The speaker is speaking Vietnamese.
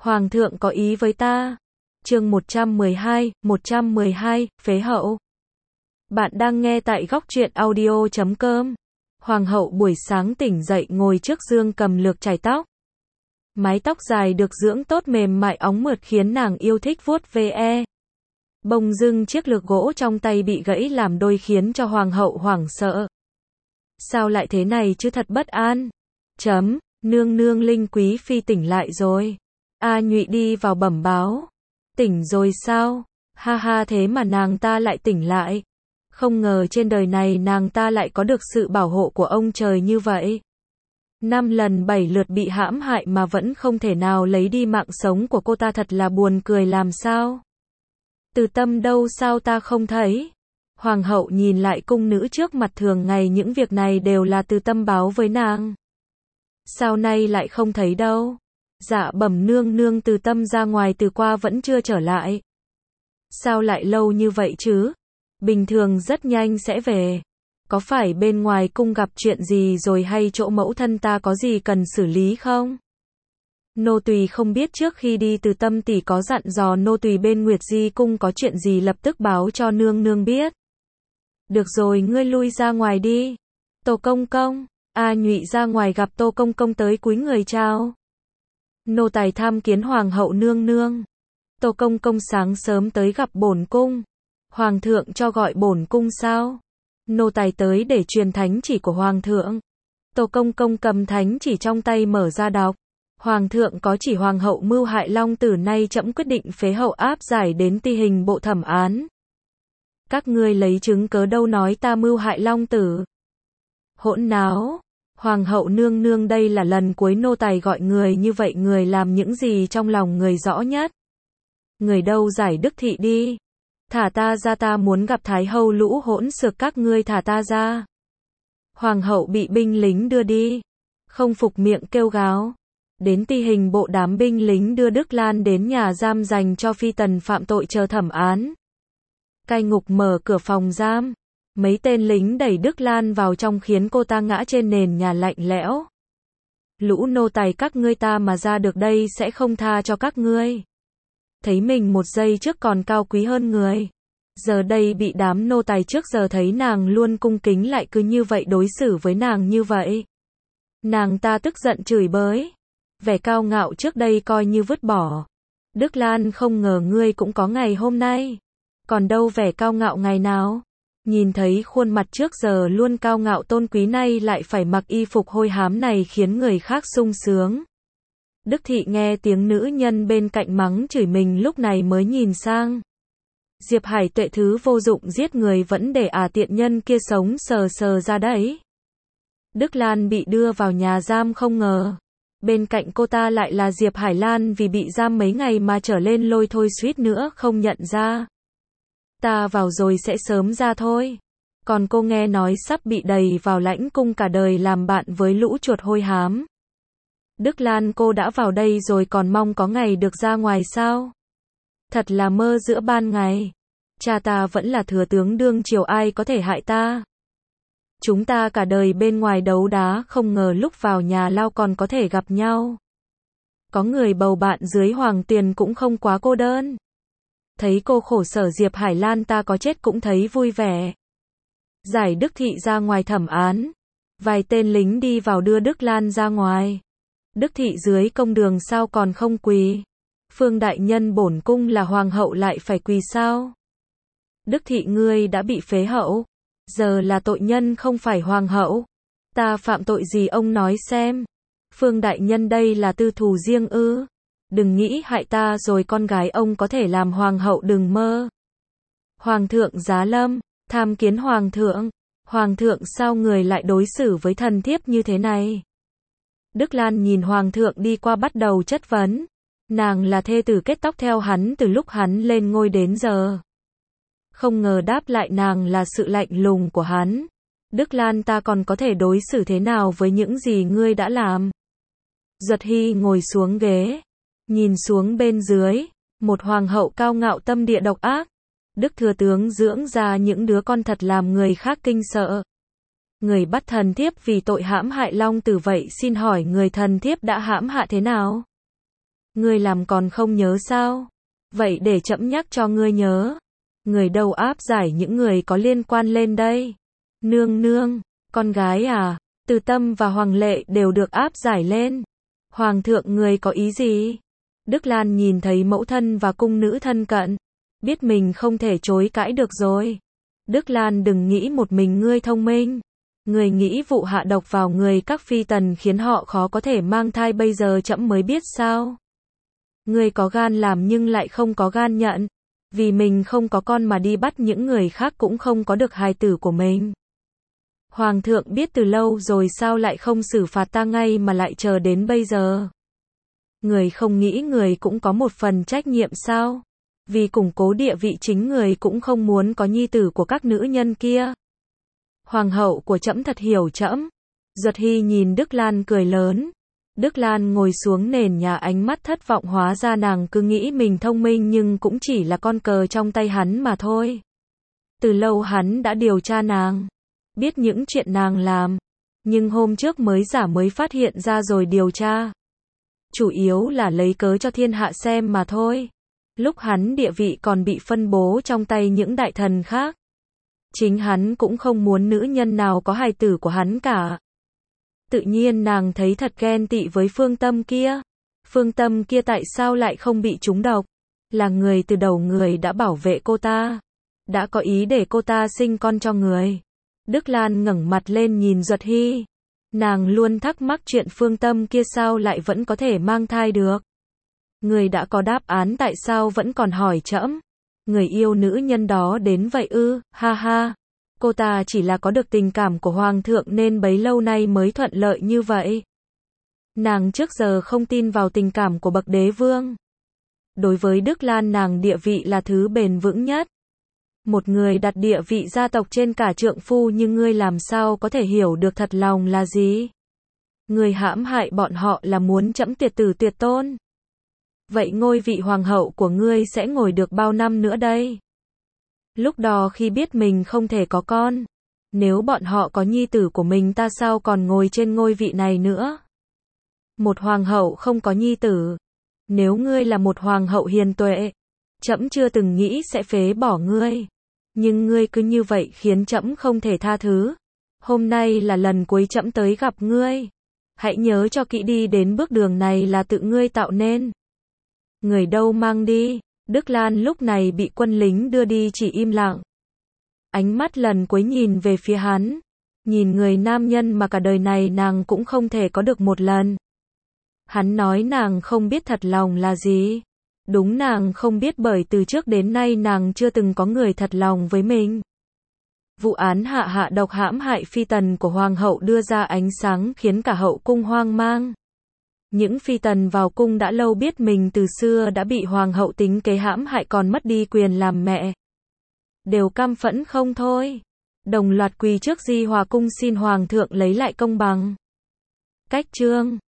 Hoàng thượng có ý với ta. Chương 112, phế hậu. Bạn đang nghe tại góc truyện audio.com. Hoàng hậu buổi sáng tỉnh dậy ngồi trước gương cầm lược chải tóc. Mái tóc dài được dưỡng tốt mềm mại óng mượt khiến nàng yêu thích vuốt ve. Bỗng dưng chiếc lược gỗ trong tay bị gãy làm đôi khiến cho hoàng hậu hoảng sợ. Sao lại thế này chứ, thật bất an. Nương nương, Linh quý phi tỉnh lại rồi. A Nhụy đi vào bẩm báo. Tỉnh rồi sao? Ha ha, thế mà nàng ta lại tỉnh lại. Không ngờ trên đời này nàng ta lại có được sự bảo hộ của ông trời như vậy. 5 lần 7 lượt bị hãm hại mà vẫn không thể nào lấy đi mạng sống của cô ta, thật là buồn cười làm sao. Từ Tâm đâu, sao ta không thấy? Hoàng hậu nhìn lại cung nữ trước mặt, thường ngày những việc này đều là Từ Tâm báo với nàng. Sao nay lại không thấy đâu? Dạ bẩm nương nương, Từ Tâm ra ngoài từ qua vẫn chưa trở lại. Sao lại lâu như vậy chứ? Bình thường rất nhanh sẽ về. Có phải bên ngoài cung gặp chuyện gì rồi, hay chỗ mẫu thân ta có gì cần xử lý không? Nô tùy không biết, trước khi đi Từ Tâm tỷ có dặn dò nô tùy bên Nguyệt Di cung có chuyện gì lập tức báo cho nương nương biết. Được rồi, ngươi lui ra ngoài đi. Tô công công. A Nhụy ra ngoài gặp Tô công công tới cúi người chào. Nô tài tham kiến hoàng hậu nương nương. Tô công công sáng sớm tới gặp bổn cung. Hoàng thượng cho gọi bổn cung sao? Nô tài tới để truyền thánh chỉ của hoàng thượng. Tô công công cầm thánh chỉ trong tay mở ra đọc. Hoàng thượng có chỉ hoàng hậu mưu hại Long Tử, nay trẫm quyết định phế hậu, áp giải đến Ti Hình bộ thẩm án. Các ngươi lấy chứng cớ đâu nói ta mưu hại Long Tử? Hỗn náo. Hoàng hậu nương nương, đây là lần cuối nô tài gọi người như vậy, người làm những gì trong lòng người rõ nhất. Người đâu, giải Đức thị đi. Thả ta ra, ta muốn gặp Thái hậu. Lũ hỗn xược, các ngươi thả ta ra. Hoàng hậu bị binh lính đưa đi. Không phục miệng kêu gào. Đến Ti Hình bộ, đám binh lính đưa Đức Lan đến nhà giam dành cho phi tần phạm tội chờ thẩm án. Cai ngục mở cửa phòng giam. Mấy tên lính đẩy Đức Lan vào trong khiến cô ta ngã trên nền nhà lạnh lẽo. Lũ nô tài các ngươi, ta mà ra được đây sẽ không tha cho các ngươi. Thấy mình một giây trước còn cao quý hơn người. Giờ đây bị đám nô tài trước giờ thấy nàng luôn cung kính lại cứ như vậy đối xử với nàng như vậy. Nàng ta tức giận chửi bới. Vẻ cao ngạo trước đây coi như vứt bỏ. Đức Lan, không ngờ ngươi cũng có ngày hôm nay. Còn đâu vẻ cao ngạo ngày nào? Nhìn thấy khuôn mặt trước giờ luôn cao ngạo tôn quý nay lại phải mặc y phục hôi hám này khiến người khác sung sướng. Đức thị nghe tiếng nữ nhân bên cạnh mắng chửi mình, lúc này mới nhìn sang. Diệp Hải Tuệ, thứ vô dụng giết người vẫn để tiện nhân kia sống sờ sờ ra đấy. Đức Lan bị đưa vào nhà giam, không ngờ bên cạnh cô ta lại là Diệp Hải Lan, vì bị giam mấy ngày mà trở lên lôi thôi suýt nữa không nhận ra. Ta vào rồi sẽ sớm ra thôi. Còn cô nghe nói sắp bị đày vào lãnh cung cả đời làm bạn với lũ chuột hôi hám. Đức Lan, cô đã vào đây rồi còn mong có ngày được ra ngoài sao? Thật là mơ giữa ban ngày. Cha ta vẫn là thừa tướng đương triều, ai có thể hại ta? Chúng ta cả đời bên ngoài đấu đá, không ngờ lúc vào nhà lao còn có thể gặp nhau. Có người bầu bạn dưới hoàng tiền cũng không quá cô đơn. Thấy cô khổ sở Diệp Hải Lan, ta có chết cũng thấy vui vẻ. Giải Đức thị ra ngoài thẩm án. Vài tên lính đi vào đưa Đức Lan ra ngoài. Đức thị dưới công đường sao còn không quỳ? Phương đại nhân, bổn cung là hoàng hậu lại phải quỳ sao? Đức thị, ngươi đã bị phế hậu. Giờ là tội nhân không phải hoàng hậu. Ta phạm tội gì ông nói xem. Phương đại nhân, đây là tư thù riêng ư? Đừng nghĩ hại ta rồi con gái ông có thể làm hoàng hậu, đừng mơ. Hoàng thượng giá lâm, tham kiến hoàng thượng. Hoàng thượng, sao người lại đối xử với thần thiếp như thế này? Đức Lan nhìn hoàng thượng đi qua bắt đầu chất vấn. Nàng là thê tử kết tóc theo hắn từ lúc hắn lên ngôi đến giờ. Không ngờ đáp lại nàng là sự lạnh lùng của hắn. Đức Lan, ta còn có thể đối xử thế nào với những gì ngươi đã làm? Duật Hy ngồi xuống ghế. Nhìn xuống bên dưới. Một hoàng hậu cao ngạo, tâm địa độc ác. Đức thừa tướng dưỡng ra những đứa con thật làm người khác kinh sợ. Người bắt thần thiếp vì tội hãm hại Long Tử, vậy xin hỏi người thần thiếp đã hãm hại thế nào? Ngươi làm còn không nhớ sao? Vậy để trẫm nhắc cho ngươi nhớ. Người đâu áp giải những người có liên quan lên đây. Nương nương, con gái à, Từ Tâm và Hoàng Lệ đều được áp giải lên. Hoàng thượng người có ý gì? Đức Lan nhìn thấy mẫu thân và cung nữ thân cận, biết mình không thể chối cãi được rồi. Đức Lan đừng nghĩ một mình ngươi thông minh. Ngươi nghĩ vụ hạ độc vào người các phi tần khiến họ khó có thể mang thai bây giờ trẫm mới biết sao? Ngươi có gan làm nhưng lại không có gan nhận. Vì mình không có con mà đi bắt những người khác cũng không có được hài tử của mình. Hoàng thượng biết từ lâu rồi sao lại không xử phạt ta ngay mà lại chờ đến bây giờ? Người không nghĩ người cũng có một phần trách nhiệm sao? Vì củng cố địa vị chính người cũng không muốn có nhi tử của các nữ nhân kia. Hoàng hậu của trẫm thật hiểu trẫm. Duật Hy nhìn Đức Lan cười lớn. Đức Lan ngồi xuống nền nhà ánh mắt thất vọng, hóa ra nàng cứ nghĩ mình thông minh nhưng cũng chỉ là con cờ trong tay hắn mà thôi. Từ lâu hắn đã điều tra nàng, biết những chuyện nàng làm, nhưng hôm trước mới phát hiện ra rồi điều tra. Chủ yếu là lấy cớ cho thiên hạ xem mà thôi. Lúc hắn địa vị còn bị phân bố trong tay những đại thần khác. Chính hắn cũng không muốn nữ nhân nào có hài tử của hắn cả. Tự nhiên nàng thấy thật ghen tị với Phương Tâm kia. Phương Tâm kia tại sao lại không bị trúng độc? Là người từ đầu người đã bảo vệ cô ta. Đã có ý để cô ta sinh con cho người. Đức Lan ngẩng mặt lên nhìn Duật Hy. Nàng luôn thắc mắc chuyện Phương Tâm kia sao lại vẫn có thể mang thai được. Người đã có đáp án tại sao vẫn còn hỏi trẫm? Người yêu nữ nhân đó đến vậy ư? Ha ha. Cô ta chỉ là có được tình cảm của Hoàng thượng nên bấy lâu nay mới thuận lợi như vậy. Nàng trước giờ không tin vào tình cảm của bậc đế vương. Đối với Đức Lan nàng địa vị là thứ bền vững nhất. Một người đặt địa vị gia tộc trên cả trượng phu nhưng ngươi làm sao có thể hiểu được thật lòng là gì? Ngươi hãm hại bọn họ là muốn trẫm tiệt tử tiệt tôn. Vậy ngôi vị hoàng hậu của ngươi sẽ ngồi được bao năm nữa đây? Lúc đó khi biết mình không thể có con, nếu bọn họ có nhi tử của mình ta sao còn ngồi trên ngôi vị này nữa? Một hoàng hậu không có nhi tử. Nếu ngươi là một hoàng hậu hiền tuệ, trẫm chưa từng nghĩ sẽ phế bỏ ngươi. Nhưng ngươi cứ như vậy khiến trẫm không thể tha thứ. Hôm nay là lần cuối trẫm tới gặp ngươi. Hãy nhớ cho kỹ đi, đến bước đường này là tự ngươi tạo nên. Người đâu mang đi? Đức Lan lúc này bị quân lính đưa đi chỉ im lặng. Ánh mắt lần cuối nhìn về phía hắn. Nhìn người nam nhân mà cả đời này nàng cũng không thể có được một lần. Hắn nói nàng không biết thật lòng là gì. Đúng, nàng không biết bởi từ trước đến nay nàng chưa từng có người thật lòng với mình. Vụ án hạ độc hãm hại phi tần của hoàng hậu đưa ra ánh sáng khiến cả hậu cung hoang mang. Những phi tần vào cung đã lâu biết mình từ xưa đã bị hoàng hậu tính kế hãm hại còn mất đi quyền làm mẹ. Đều căm phẫn không thôi. Đồng loạt quỳ trước Di Hòa cung xin hoàng thượng lấy lại công bằng. Cách chương